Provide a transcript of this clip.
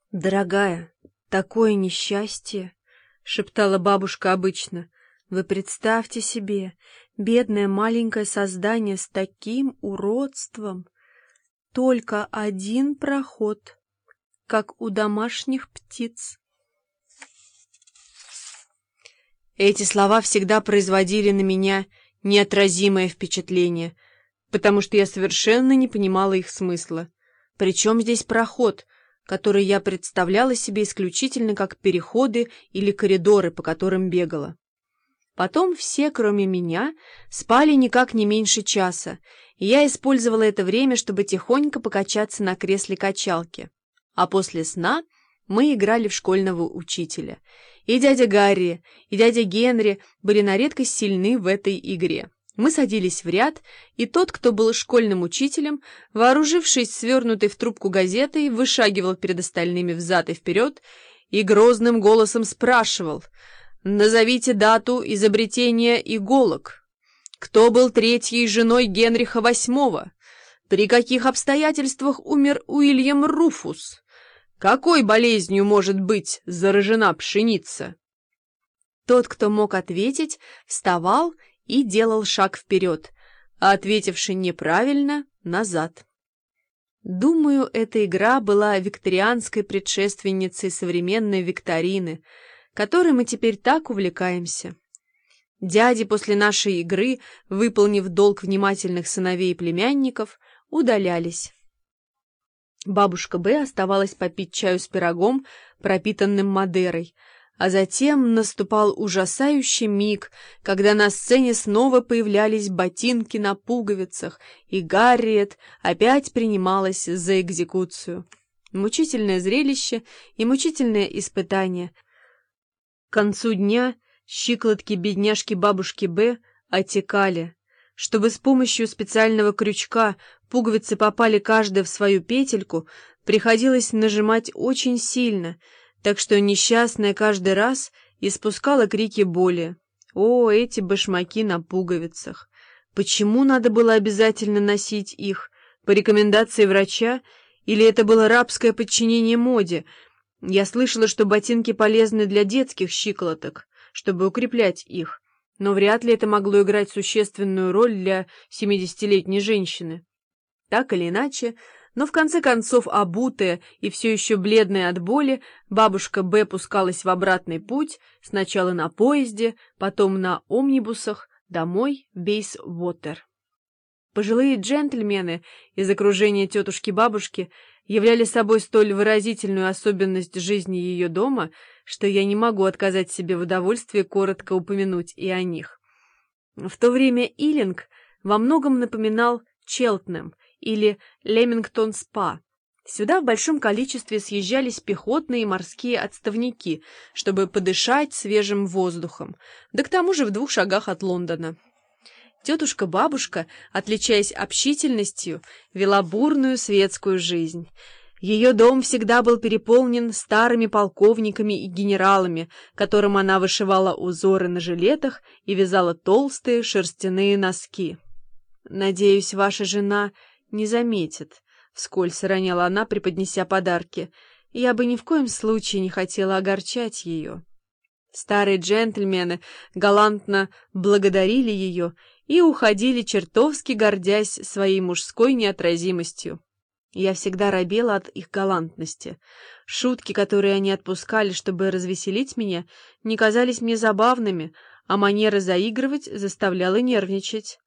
«Дорогая, такое несчастье!» — шептала бабушка обычно. «Вы представьте себе, бедное маленькое создание с таким уродством! Только один проход, как у домашних птиц!» Эти слова всегда производили на меня неотразимое впечатление, потому что я совершенно не понимала их смысла. Причем здесь проход, который я представляла себе исключительно как переходы или коридоры, по которым бегала. Потом все, кроме меня, спали никак не меньше часа, и я использовала это время, чтобы тихонько покачаться на кресле-качалке. А после сна мы играли в школьного учителя. И дядя Гарри, и дядя Генри были на редкость сильны в этой игре. Мы садились в ряд, и тот, кто был школьным учителем, вооружившись свернутой в трубку газетой, вышагивал перед остальными взад и вперед и грозным голосом спрашивал: «Назовите дату изобретения иголок. Кто был третьей женой Генриха VIII? При каких обстоятельствах умер Уильям Руфус? Какой болезнью может быть заражена пшеница?» Тот, кто мог ответить, вставал и делал шаг вперед, а ответивший неправильно — назад. Думаю, эта игра была викторианской предшественницей современной викторины, которой мы теперь так увлекаемся. Дяди после нашей игры, выполнив долг внимательных сыновей и племянников, удалялись. Бабушка Б оставалась попить чаю с пирогом, пропитанным Мадерой, а затем наступал ужасающий миг, когда на сцене снова появлялись ботинки на пуговицах, и Гарриет опять принималась за экзекуцию. Мучительное зрелище и мучительное испытание. К концу дня щиколотки бедняжки бабушки Б отекали. Чтобы с помощью специального крючка пуговицы попали каждая в свою петельку, приходилось нажимать очень сильно, так что несчастная каждый раз испускала крики боли. О, эти башмаки на пуговицах! Почему надо было обязательно носить их? По рекомендации врача? Или это было рабское подчинение моде? Я слышала, что ботинки полезны для детских щиколоток, чтобы укреплять их, но вряд ли это могло играть существенную роль для 70-летней женщины. Так или иначе, но в конце концов, обутая и все еще бледная от боли, бабушка Б пускалась в обратный путь, сначала на поезде, потом на омнибусах, домой в Бейс-Уотер. Пожилые джентльмены из окружения тетушки-бабушки являли собой столь выразительную особенность жизни ее дома, что я не могу отказать себе в удовольствии коротко упомянуть и о них. В то время Иллинг во многом напоминал Челтнем или Лемингтон-Спа. Сюда в большом количестве съезжались пехотные и морские отставники, чтобы подышать свежим воздухом, да к тому же в 2 шагах от Лондона. Тетушка-бабушка, отличаясь общительностью, вела бурную светскую жизнь. Ее дом всегда был переполнен старыми полковниками и генералами, которым она вышивала узоры на жилетах и вязала толстые шерстяные носки. «Надеюсь, ваша жена не заметит», — вскользь роняла она, преподнеся подарки. «Я бы ни в коем случае не хотела огорчать ее». Старые джентльмены галантно благодарили ее и уходили, чертовски гордясь своей мужской неотразимостью. Я всегда робела от их галантности. Шутки, которые они отпускали, чтобы развеселить меня, не казались мне забавными, а манера заигрывать заставляла нервничать.